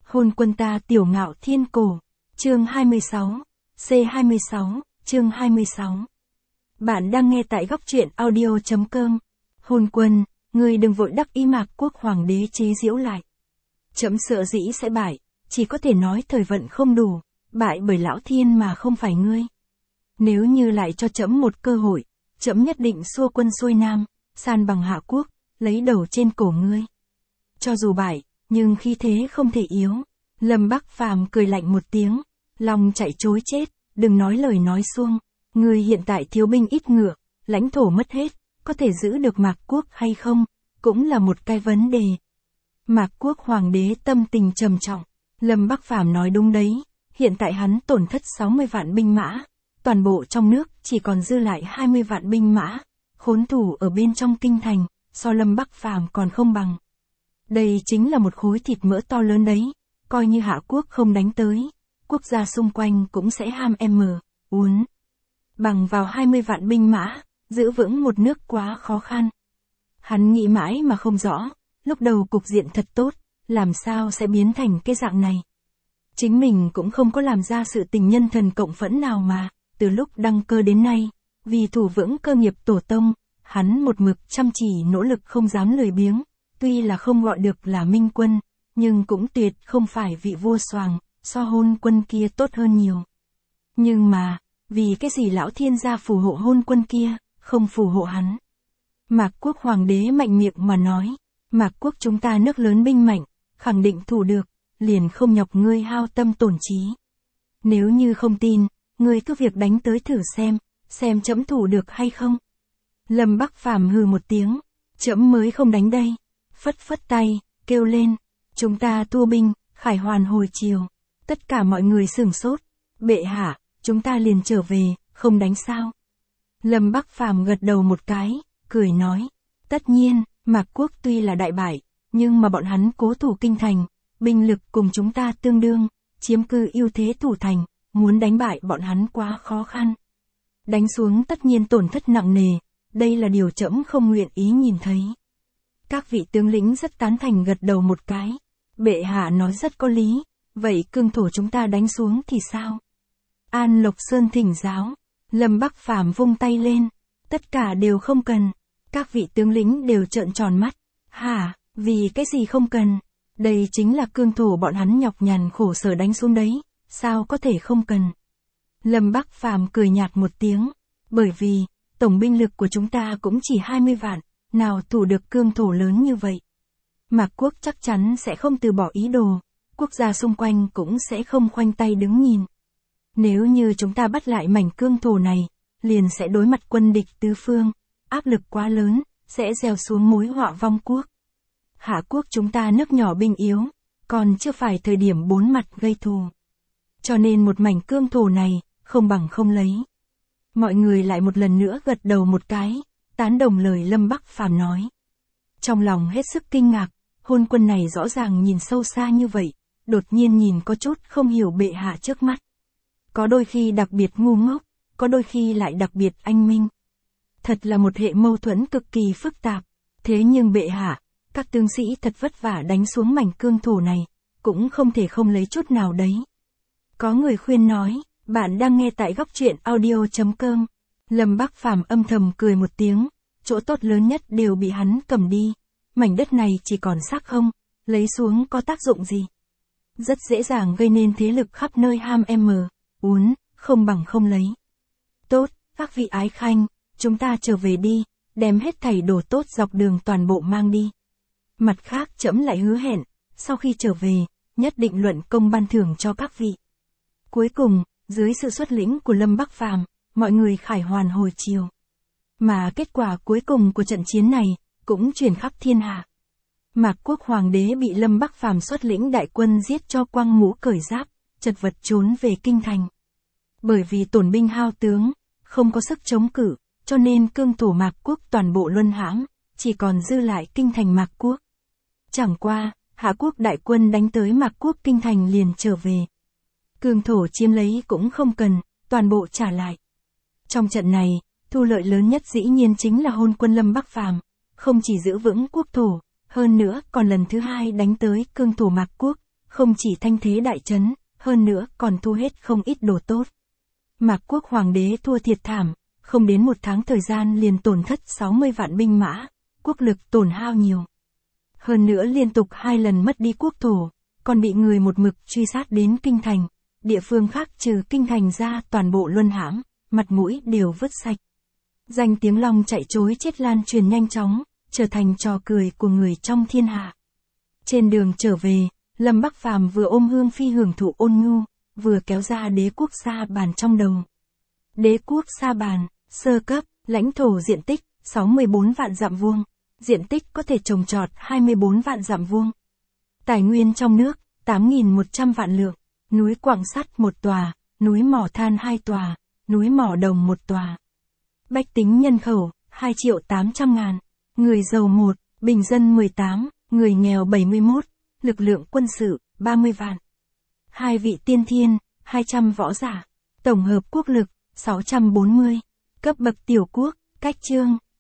Hôn quân ta tiểu ngạo thiên cổ. Chương 26. C26, chương 26. Bạn đang nghe tại góc truyện audio.com. Hôn quân, ngươi đừng vội đắc ý Mạc Quốc hoàng đế chế giễu lại. Trẫm sợ dĩ sẽ bại, chỉ có thể nói thời vận không đủ, bại bởi lão thiên mà không phải ngươi. Nếu như lại cho trẫm một cơ hội, trẫm nhất định xua quân xuôi nam, san bằng Hạ Quốc, lấy đầu trên cổ ngươi. Cho dù bại, nhưng khí thế không thể yếu. Lâm Bắc Phàm cười lạnh một tiếng, lòng chạy trối chết, đừng nói lời nói suông. Ngươi hiện tại thiếu binh ít ngựa, lãnh thổ mất hết, có thể giữ được Mạc Quốc hay không, cũng là một cái vấn đề. Mạc Quốc hoàng đế tâm tình trầm trọng. Lâm Bắc Phàm nói đúng đấy, hiện tại hắn tổn thất 60 vạn binh mã, toàn bộ trong nước chỉ còn dư lại 20 vạn binh mã, khốn thủ ở bên trong kinh thành, so Lâm Bắc Phàm còn không bằng. Đây chính là một khối thịt mỡ to lớn đấy, coi như Hạ Quốc không đánh tới, quốc gia xung quanh cũng sẽ ham uốn. Bằng vào 20 vạn binh mã, giữ vững một nước quá khó khăn. Hắn nghĩ mãi mà không rõ, lúc đầu cục diện thật tốt, làm sao sẽ biến thành cái dạng này. Chính mình cũng không có làm ra sự tình nhân thần cộng phẫn nào mà, từ lúc đăng cơ đến nay, vì thủ vững cơ nghiệp tổ tông, hắn một mực chăm chỉ nỗ lực không dám lười biếng, tuy là không gọi được là minh quân, nhưng cũng tuyệt không phải vị vua xoàng, so hôn quân kia tốt hơn nhiều. Nhưng mà, vì cái gì lão thiên gia phù hộ hôn quân kia, không phù hộ hắn. Mạc Quốc hoàng đế mạnh miệng mà nói, Mạc Quốc chúng ta nước lớn binh mạnh, khẳng định thủ được, liền không nhọc ngươi hao tâm tổn trí. Nếu như không tin, ngươi cứ việc đánh tới thử xem trẫm thủ được hay không. Lâm Bắc Phàm hừ một tiếng, trẫm mới không đánh đây. Phất tay, kêu lên, chúng ta thua binh, khải hoàn hồi chiều. Tất cả mọi người sửng sốt, bệ hạ, chúng ta liền trở về, không đánh sao. Lâm Bắc Phàm gật đầu một cái, cười nói, tất nhiên, Mạc Quốc tuy là đại bại, nhưng mà bọn hắn cố thủ kinh thành, binh lực cùng chúng ta tương đương, chiếm cư ưu thế thủ thành, muốn đánh bại bọn hắn quá khó khăn. Đánh xuống tất nhiên tổn thất nặng nề, đây là điều trẫm không nguyện ý nhìn thấy. Các vị tướng lĩnh rất tán thành gật đầu một cái, bệ hạ nói rất có lý, vậy cương thổ chúng ta đánh xuống thì sao? An Lộc Sơn thỉnh giáo, Lâm Bắc Phàm vung tay lên, tất cả đều không cần. Các vị tướng lĩnh đều trợn tròn mắt, hả, vì cái gì không cần? Đây chính là cương thổ bọn hắn nhọc nhằn khổ sở đánh xuống đấy, sao có thể không cần? Lâm Bắc Phàm cười nhạt một tiếng, bởi vì, tổng binh lực của chúng ta cũng chỉ 20 vạn, nào thủ được cương thổ lớn như vậy. Mạc Quốc chắc chắn sẽ không từ bỏ ý đồ, quốc gia xung quanh cũng sẽ không khoanh tay đứng nhìn. Nếu như chúng ta bắt lại mảnh cương thổ này, liền sẽ đối mặt quân địch tứ phương, áp lực quá lớn, sẽ gieo xuống mối họa vong quốc. Hạ Quốc chúng ta nước nhỏ binh yếu, còn chưa phải thời điểm bốn mặt gây thù. Cho nên một mảnh cương thổ này, không bằng không lấy. Mọi người lại một lần nữa gật đầu một cái, tán đồng lời Lâm Bắc Phàm nói. Trong lòng hết sức kinh ngạc, hôn quân này rõ ràng nhìn sâu xa như vậy, đột nhiên nhìn có chút không hiểu bệ hạ trước mắt. Có đôi khi đặc biệt ngu ngốc, có đôi khi lại đặc biệt anh minh. Thật là một hệ mâu thuẫn cực kỳ phức tạp, thế nhưng bệ hạ, các tướng sĩ thật vất vả đánh xuống mảnh cương thổ này, cũng không thể không lấy chút nào đấy. Có người khuyên nói, bạn đang nghe tại góc truyện audio.com. Lâm Bắc Phàm âm thầm cười một tiếng, chỗ tốt lớn nhất đều bị hắn cầm đi, mảnh đất này chỉ còn xác không, lấy xuống có tác dụng gì. Rất dễ dàng gây nên thế lực khắp nơi ham uốn, không bằng không lấy. Tốt, các vị ái khanh, chúng ta trở về đi, đem hết thảy đồ tốt dọc đường toàn bộ mang đi. Mặt khác trẫm lại hứa hẹn, sau khi trở về, nhất định luận công ban thưởng cho các vị. Cuối cùng, dưới sự xuất lĩnh của Lâm Bắc Phàm, mọi người khải hoàn hồi chiều. Mà kết quả cuối cùng của trận chiến này, cũng truyền khắp thiên hạ. Mạc Quốc hoàng đế bị Lâm Bắc Phàm xuất lĩnh đại quân giết cho quăng mũ cởi giáp, chật vật trốn về kinh thành. Bởi vì tổn binh hao tướng, không có sức chống cự, cho nên cương thổ Mạc Quốc toàn bộ luân hãm, chỉ còn dư lại kinh thành Mạc Quốc. Chẳng qua, Hạ Quốc đại quân đánh tới Mạc Quốc kinh thành liền trở về. Cương thổ chiếm lấy cũng không cần, toàn bộ trả lại. Trong trận này, thu lợi lớn nhất dĩ nhiên chính là hôn quân Lâm Bắc Phàm, không chỉ giữ vững quốc thổ, hơn nữa còn lần thứ hai đánh tới cương thổ Mạc Quốc, không chỉ thanh thế đại trấn, hơn nữa còn thu hết không ít đồ tốt. Mạc Quốc hoàng đế thua thiệt thảm, không đến 1 tháng thời gian liền tổn thất 60 vạn binh mã, quốc lực tổn hao nhiều. Hơn nữa liên tục 2 lần mất đi quốc thổ, còn bị người một mực truy sát đến kinh thành, địa phương khác trừ kinh thành ra toàn bộ luân hãm, mặt mũi đều vứt sạch. Danh tiếng Long chạy trối chết lan truyền nhanh chóng, trở thành trò cười của người trong thiên hạ. Trên đường trở về, Lâm Bắc Phàm vừa ôm Hương Phi hưởng thụ ôn nhu, vừa kéo ra đế quốc Sa Bàn trong đầu. Đế quốc Sa Bàn, sơ cấp, lãnh thổ diện tích 64 vạn dặm vuông, diện tích có thể trồng trọt 24 vạn dặm vuông. Tài nguyên trong nước 8.100 vạn lượng, núi quặng sắt 1 tòa, núi mỏ than 2 tòa, núi mỏ đồng 1 tòa. Bách tính nhân khẩu 2.800.000, người giàu 1, bình dân 18, người nghèo 71, lực lượng quân sự 30 vạn. 2 vị tiên thiên, 200 võ giả, tổng hợp quốc lực 640, cấp bậc tiểu quốc, cách chương